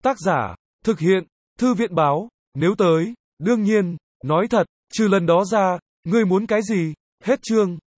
Tác giả, thực hiện, Thư viện báo, nếu tới, đương nhiên, nói thật, trừ lần đó ra, ngươi muốn cái gì? Hết chương.